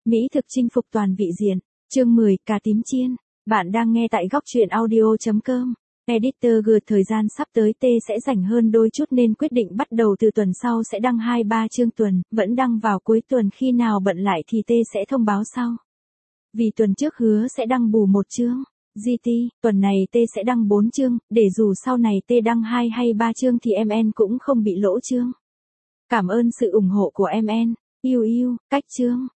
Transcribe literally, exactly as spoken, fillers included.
Mỹ thực chinh phục toàn vị diện. Chương mười, cà tím chiên. Bạn đang nghe tại góc truyện audio chấm com. Editor G thời gian sắp tới T sẽ rảnh hơn đôi chút nên quyết định bắt đầu từ tuần sau sẽ đăng hai ba chương tuần, vẫn đăng vào cuối tuần, khi nào bận lại thì T sẽ thông báo sau. Vì tuần trước hứa sẽ đăng bù một chương. giê tê, tuần này T sẽ đăng bốn chương, để dù sau này T đăng hai hay ba chương thì em en cũng không bị lỗ chương. Cảm ơn sự ủng hộ của em en. Yêu yêu, cách chương.